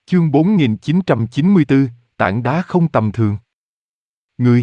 Chương 4994, tảng đá không tầm thường. Ngươi!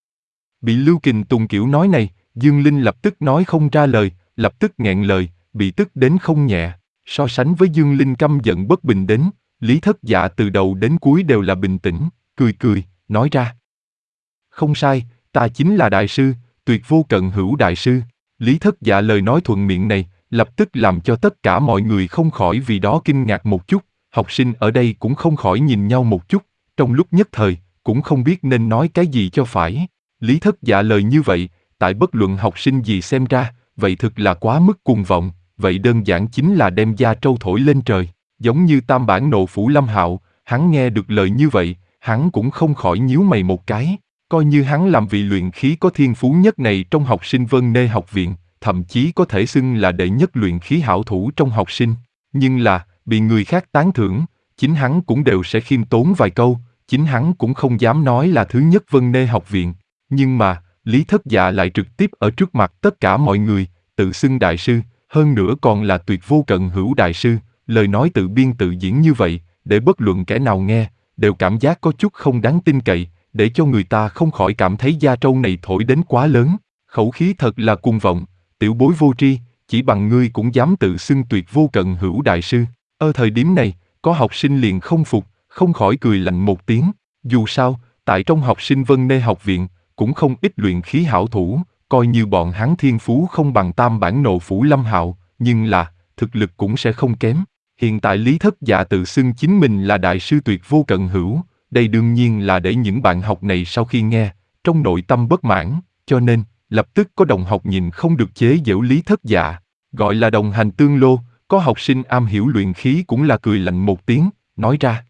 Bị Lưu Kình Tùng kiểu nói này, Dương Linh lập tức nói không ra lời, lập tức nghẹn lời, bị tức đến không nhẹ. So sánh với Dương Linh căm giận bất bình đến, Lý Thất Dạ từ đầu đến cuối đều là bình tĩnh, cười cười, nói ra. Không sai, ta chính là đại sư, Tuyệt Vô Cận Hữu đại sư. Lý Thất Dạ lời nói thuận miệng này, lập tức làm cho tất cả mọi người không khỏi vì đó kinh ngạc một chút. Học sinh ở đây cũng không khỏi nhìn nhau một chút, trong lúc nhất thời, cũng không biết nên nói cái gì cho phải. Lý Thất Dạ lời như vậy, tại bất luận học sinh gì xem ra, vậy thực là quá mức cuồng vọng, vậy đơn giản chính là đem da trâu thổi lên trời. Giống như Tam Bản Nộ Phủ Lâm Hạo, hắn nghe được lời như vậy, hắn cũng không khỏi nhíu mày một cái. Coi như hắn làm vị luyện khí có thiên phú nhất này trong học sinh Vân Nê học viện, thậm chí có thể xưng là đệ nhất luyện khí hảo thủ trong học sinh. Nhưng là, bị người khác tán thưởng, chính hắn cũng đều sẽ khiêm tốn vài câu, chính hắn cũng không dám nói là thứ nhất Vân Nê học viện. Nhưng mà, Lý Thất Dạ lại trực tiếp ở trước mặt tất cả mọi người, tự xưng đại sư, hơn nữa còn là Tuyệt Vô Cận Hữu đại sư, lời nói tự biên tự diễn như vậy, để bất luận kẻ nào nghe, đều cảm giác có chút không đáng tin cậy, để cho người ta không khỏi cảm thấy da trâu này thổi đến quá lớn, khẩu khí thật là cuồng vọng, tiểu bối vô tri, chỉ bằng ngươi cũng dám tự xưng Tuyệt Vô Cận Hữu đại sư. Ở thời điểm này, có học sinh liền không phục, không khỏi cười lạnh một tiếng. Dù sao, tại trong học sinh Vân Nê học viện, cũng không ít luyện khí hảo thủ, coi như bọn hắn thiên phú không bằng Tam Bản Nộ Phủ Lâm Hạo, nhưng là, thực lực cũng sẽ không kém. Hiện tại Lý Thất Dạ tự xưng chính mình là đại sư Tuyệt Vô Cận Hữu, đây đương nhiên là để những bạn học này sau khi nghe, trong nội tâm bất mãn, cho nên, lập tức có đồng học nhìn không được chế giễu Lý Thất Dạ, gọi là đồng hành tương lô, có học sinh am hiểu luyện khí cũng là cười lạnh một tiếng, nói ra.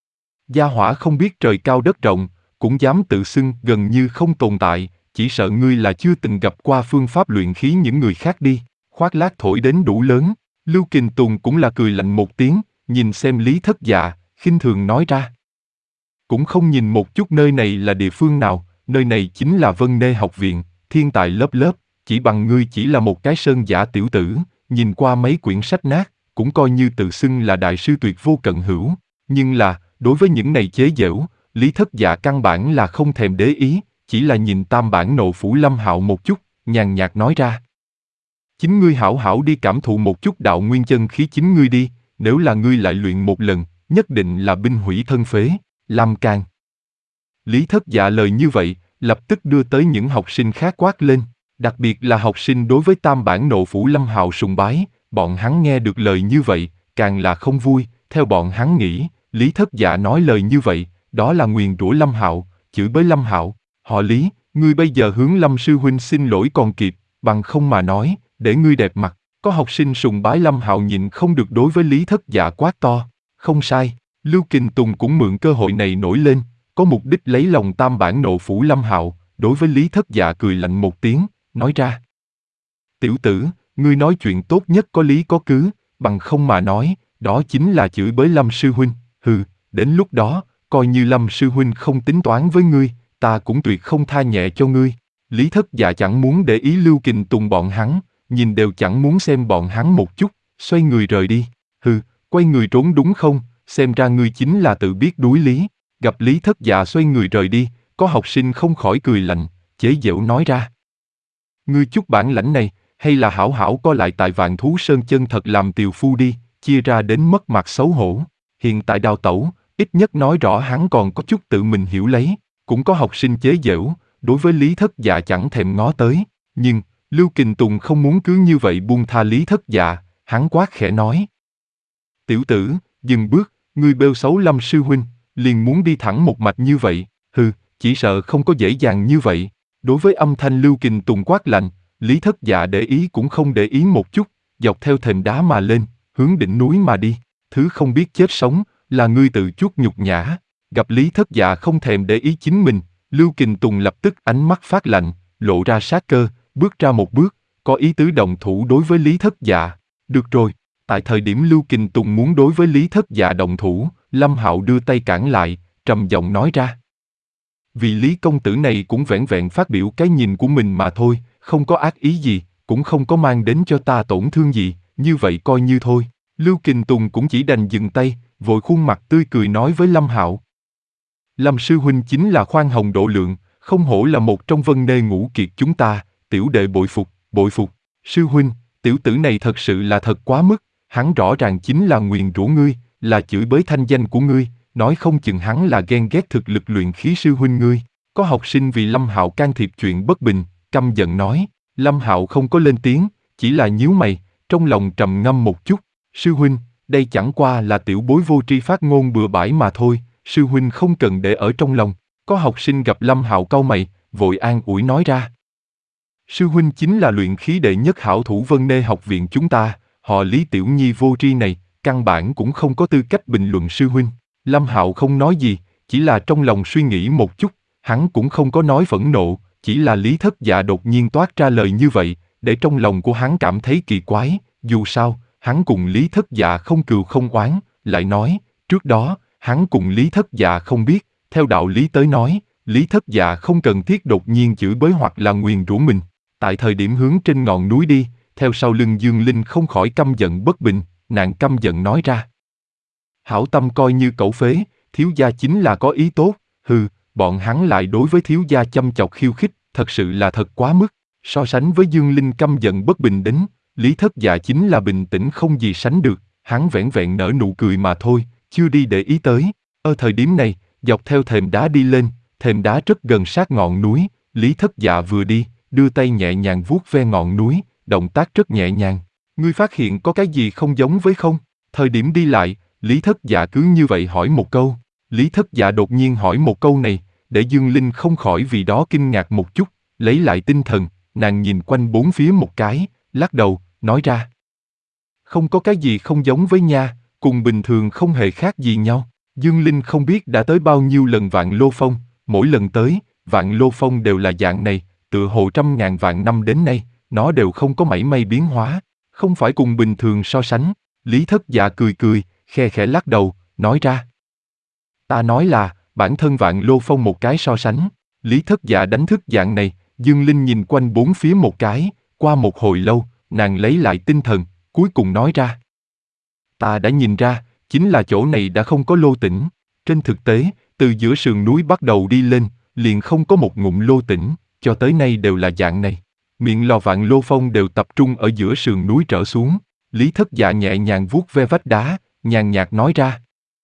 Gia hỏa không biết trời cao đất rộng, cũng dám tự xưng gần như không tồn tại, chỉ sợ ngươi là chưa từng gặp qua phương pháp luyện khí những người khác đi, khoác lác thổi đến đủ lớn. Lưu Kình Tùng cũng là cười lạnh một tiếng, nhìn xem Lý Thất Dạ, khinh thường nói ra. Cũng không nhìn một chút nơi này là địa phương nào, nơi này chính là Vân Nê học viện, thiên tài lớp lớp, chỉ bằng ngươi chỉ là một cái sơn giả tiểu tử, nhìn qua mấy quyển sách nát, cũng coi như tự xưng là đại sư Tuyệt Vô Cận Hữu. Nhưng là, đối với những này chế giễu, Lý Thất Dạ căn bản là không thèm để ý, chỉ là nhìn Tam Bản Nộ Phủ Lâm Hạo một chút, nhàn nhạt nói ra. Chính ngươi hảo hảo đi cảm thụ một chút đạo nguyên chân khí chính ngươi đi, nếu là ngươi lại luyện một lần, nhất định là binh hủy thân phế, Lâm Can. Lý Thất Dạ lời như vậy, lập tức đưa tới những học sinh khác quát lên, đặc biệt là học sinh đối với Tam Bản Nộ Phủ Lâm Hạo sùng bái, bọn hắn nghe được lời như vậy, càng là không vui, theo bọn hắn nghĩ, Lý Thất Dạ nói lời như vậy, đó là nguyền rủa Lâm Hạo, chửi bới Lâm Hạo, họ Lý, ngươi bây giờ hướng Lâm sư huynh xin lỗi còn kịp, bằng không mà nói, để ngươi đẹp mặt. Có học sinh sùng bái Lâm Hạo nhịn không được đối với Lý Thất Dạ quát to, không sai, Lưu Kình Tùng cũng mượn cơ hội này nổi lên, có mục đích lấy lòng Tam Bản Nộ Phủ Lâm Hạo, đối với Lý Thất Dạ cười lạnh một tiếng, nói ra. Tiểu tử, ngươi nói chuyện tốt nhất có lý có cứ, bằng không mà nói, đó chính là chửi bới Lâm sư huynh, hừ, đến lúc đó, coi như Lâm sư huynh không tính toán với ngươi, ta cũng tuyệt không tha nhẹ cho ngươi. Lý Thất Dạ chẳng muốn để ý Lưu Kình Tùng bọn hắn, nhìn đều chẳng muốn xem bọn hắn một chút, xoay người rời đi. Hừ, quay người trốn đúng không, xem ra ngươi chính là tự biết đuối lý. Gặp Lý Thất Dạ xoay người rời đi, có học sinh không khỏi cười lạnh, chế giễu nói ra. Ngươi chút bản lãnh này, hay là hảo hảo coi lại tại Vạn Thú Sơn chân thật làm tiều phu đi, chia ra đến mất mặt xấu hổ. Hiện tại đào tẩu, ít nhất nói rõ hắn còn có chút tự mình hiểu lấy. Cũng có học sinh chế giễu, đối với Lý Thất Dạ chẳng thèm ngó tới. Nhưng, Lưu Kình Tùng không muốn cứ như vậy buông tha Lý Thất Dạ, hắn quát khẽ nói. Tiểu tử, dừng bước, ngươi bêu xấu Lâm sư huynh, liền muốn đi thẳng một mạch như vậy, hừ, chỉ sợ không có dễ dàng như vậy. Đối với âm thanh Lưu Kình Tùng quát lạnh, Lý Thất Dạ để ý cũng không để ý một chút, dọc theo thềm đá mà lên, hướng đỉnh núi mà đi. Thứ không biết chết sống, là ngươi tự chuốc nhục nhã. Gặp Lý Thất Dạ không thèm để ý chính mình, Lưu Kình Tùng lập tức ánh mắt phát lạnh, lộ ra sát cơ, bước ra một bước, có ý tứ động thủ đối với Lý Thất Dạ. Được rồi, tại thời điểm Lưu Kình Tùng muốn đối với Lý Thất Dạ động thủ, Lâm Hạo đưa tay cản lại, trầm giọng nói ra. Vì Lý công tử này cũng vẻn vẹn phát biểu cái nhìn của mình mà thôi, không có ác ý gì, cũng không có mang đến cho ta tổn thương gì, như vậy coi như thôi. Lưu Kình Tùng cũng chỉ đành dừng tay, vội khuôn mặt tươi cười nói với Lâm Hạo. Lâm sư huynh chính là khoan hồng độ lượng, không hổ là một trong vân nê ngũ kiệt chúng ta, tiểu đệ bội phục, bội phục. Sư huynh, tiểu tử này thật sự là thật quá mức, hắn rõ ràng chính là nguyền rủa ngươi, là chửi bới thanh danh của ngươi, nói không chừng hắn là ghen ghét thực lực luyện khí sư huynh ngươi. Có học sinh vì Lâm Hạo can thiệp chuyện bất bình, căm giận nói. Lâm Hạo không có lên tiếng, chỉ là nhíu mày, trong lòng trầm ngâm một chút. Sư huynh, đây chẳng qua là tiểu bối vô tri phát ngôn bừa bãi mà thôi, sư huynh không cần để ở trong lòng. Có học sinh gặp Lâm Hạo cau mày, vội an ủi nói ra. Sư huynh chính là luyện khí đệ nhất hảo thủ Vân Nê học viện chúng ta, họ Lý Tiểu Nhi vô tri này, căn bản cũng không có tư cách bình luận sư huynh. Lâm Hạo không nói gì, chỉ là trong lòng suy nghĩ một chút, hắn cũng không có nói phẫn nộ, chỉ là Lý Thất Dạ đột nhiên toát ra lời như vậy, để trong lòng của hắn cảm thấy kỳ quái, dù sao, hắn cùng Lý Thất Dạ không cừu không oán, lại nói, trước đó, hắn cùng Lý Thất Dạ không biết, theo đạo lý tới nói, Lý Thất Dạ không cần thiết đột nhiên chửi bới hoặc là nguyền rủa mình. Tại thời điểm hướng trên ngọn núi đi, theo sau lưng Dương Linh không khỏi căm giận bất bình, nàng căm giận nói ra. Hảo tâm coi như cẩu phế, thiếu gia chính là có ý tốt, hừ, bọn hắn lại đối với thiếu gia châm chọc khiêu khích, thật sự là thật quá mức. So sánh với Dương Linh căm giận bất bình đến, Lý Thất Dạ chính là bình tĩnh không gì sánh được, hắn vẻn vẹn nở nụ cười mà thôi, chưa đi để ý tới. Ở thời điểm này, dọc theo thềm đá đi lên, thềm đá rất gần sát ngọn núi, Lý Thất Dạ vừa đi, đưa tay nhẹ nhàng vuốt ve ngọn núi, động tác rất nhẹ nhàng. Ngươi phát hiện có cái gì không giống với không? Thời điểm đi lại, Lý Thất Dạ cứ như vậy hỏi một câu. Lý Thất Dạ đột nhiên hỏi một câu này, để Dương Linh không khỏi vì đó kinh ngạc một chút, lấy lại tinh thần, nàng nhìn quanh bốn phía một cái, lắc đầu, nói ra. Không có cái gì không giống với nha, cùng bình thường không hề khác gì nhau. Dương Linh không biết đã tới bao nhiêu lần Vạn Lô Phong, mỗi lần tới, Vạn Lô Phong đều là dạng này, tựa hồ trăm ngàn vạn năm đến nay, nó đều không có mảy may biến hóa, không phải cùng bình thường so sánh. Lý Thất Dạ cười cười, khe khẽ lắc đầu, nói ra. Ta nói là, bản thân Vạn Lô Phong một cái so sánh. Lý Thất Dạ đánh thức dạng này, Dương Linh nhìn quanh bốn phía một cái, qua một hồi lâu, nàng lấy lại tinh thần, cuối cùng nói ra. Ta đã nhìn ra, chính là chỗ này đã không có lô tĩnh. Trên thực tế, từ giữa sườn núi bắt đầu đi lên, liền không có một ngụm lô tĩnh, cho tới nay đều là dạng này. Miệng lò Vạn Lô Phong đều tập trung ở giữa sườn núi trở xuống. Lý Thất Dạ nhẹ nhàng vuốt ve vách đá, nhàn nhạt nói ra.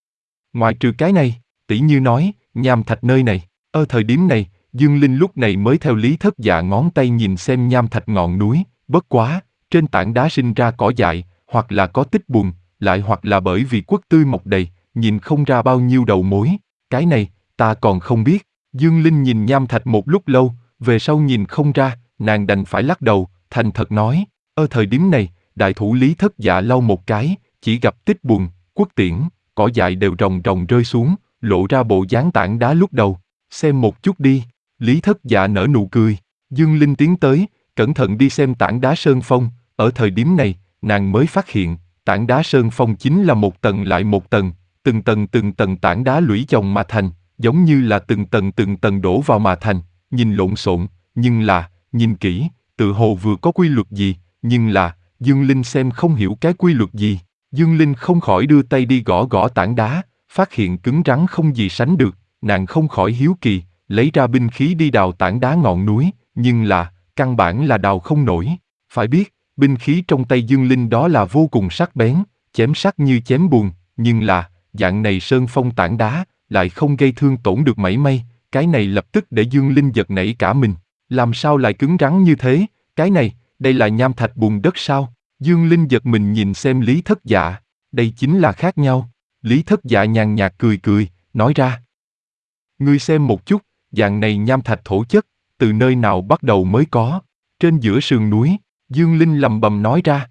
Ngoài trừ cái này, tỷ như nói, nham thạch nơi này. Ở thời điểm này, Dương Linh lúc này mới theo Lý Thất Dạ ngón tay nhìn xem nham thạch ngọn núi, bất quá, trên tảng đá sinh ra cỏ dại, hoặc là có tích bùn, lại hoặc là bởi vì quất tươi mọc đầy, nhìn không ra bao nhiêu đầu mối. Cái này, ta còn không biết. Dương Linh nhìn nham thạch một lúc lâu, về sau nhìn không ra, nàng đành phải lắc đầu, thành thật nói. Ở thời điểm này, đại thủ Lý Thất Dạ lau một cái, chỉ gặp tích bùn, quất tiễn, cỏ dại đều ròng ròng rơi xuống, lộ ra bộ dáng tảng đá lúc đầu. Xem một chút đi. Lý Thất Dạ nở nụ cười. Dương Linh tiến tới, cẩn thận đi xem tảng đá sơn phong. Ở thời điểm này, nàng mới phát hiện, tảng đá sơn phong chính là một tầng lại một tầng, từng tầng tảng đá lũy chồng mà thành, giống như là từng tầng đổ vào mà thành, nhìn lộn xộn, nhưng là, nhìn kỹ, tự hồ vừa có quy luật gì, nhưng là, Dương Linh xem không hiểu cái quy luật gì. Dương Linh không khỏi đưa tay đi gõ gõ tảng đá, phát hiện cứng rắn không gì sánh được, nàng không khỏi hiếu kỳ, lấy ra binh khí đi đào tảng đá ngọn núi, nhưng là, căn bản là đào không nổi. Phải biết, binh khí trong tay Dương Linh đó là vô cùng sắc bén, chém sắc như chém bùn, nhưng là, dạng này sơn phong tảng đá, lại không gây thương tổn được mảy may, cái này lập tức để Dương Linh giật nảy cả mình. Làm sao lại cứng rắn như thế, cái này, đây là nham thạch bùn đất sao? Dương Linh giật mình nhìn xem Lý Thất Dạ, đây chính là khác nhau. Lý Thất Dạ nhàn nhạt cười cười, nói ra. Ngươi xem một chút, dạng này nham thạch thổ chất, từ nơi nào bắt đầu mới có? Trên giữa sườn núi, Dương Linh lầm bầm nói ra.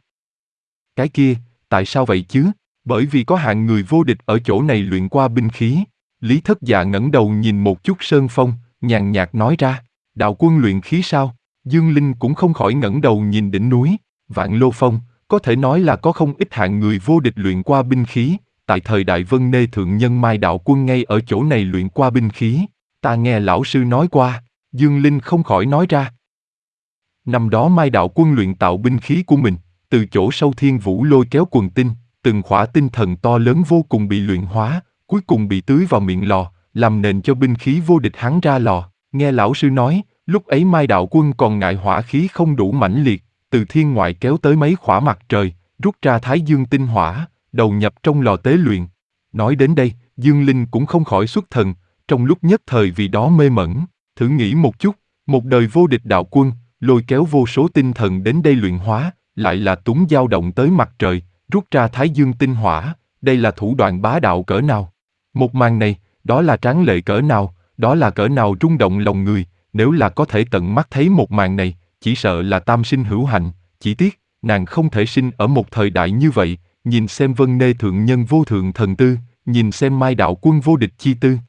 Cái kia, tại sao vậy chứ? Bởi vì có hạng người vô địch ở chỗ này luyện qua binh khí. Lý Thất Dạ ngẩng đầu nhìn một chút sơn phong, nhàn nhạt nói ra. Đạo quân luyện khí sao? Dương Linh cũng không khỏi ngẩng đầu nhìn đỉnh núi. Vạn Lô Phong, có thể nói là có không ít hạng người vô địch luyện qua binh khí. Tại thời đại Vân Nê thượng nhân Mai đạo quân ngay ở chỗ này luyện qua binh khí. Ta nghe lão sư nói qua. Dương Linh không khỏi nói ra. Năm đó Mai đạo quân luyện tạo binh khí của mình, từ chỗ sâu thiên vũ lôi kéo quần tinh, từng khỏa tinh thần to lớn vô cùng bị luyện hóa, cuối cùng bị tưới vào miệng lò, làm nền cho binh khí vô địch hắn ra lò. Nghe lão sư nói, lúc ấy Mai đạo quân còn ngại hỏa khí không đủ mãnh liệt, từ thiên ngoại kéo tới mấy khỏa mặt trời, rút ra thái dương tinh hỏa, đầu nhập trong lò tế luyện. Nói đến đây, Dương Linh cũng không khỏi xuất thần, trong lúc nhất thời vì đó mê mẩn. Thử nghĩ một chút, một đời vô địch đạo quân, lôi kéo vô số tinh thần đến đây luyện hóa, lại là túng dao động tới mặt trời, rút ra thái dương tinh hỏa, đây là thủ đoạn bá đạo cỡ nào. Một màn này, đó là tráng lệ cỡ nào, đó là cỡ nào rung động lòng người, nếu là có thể tận mắt thấy một màn này, chỉ sợ là tam sinh hữu hạnh, chỉ tiếc, nàng không thể sinh ở một thời đại như vậy, nhìn xem Vân Nê thượng nhân vô thượng thần tư, nhìn xem Mai đạo quân vô địch chi tư,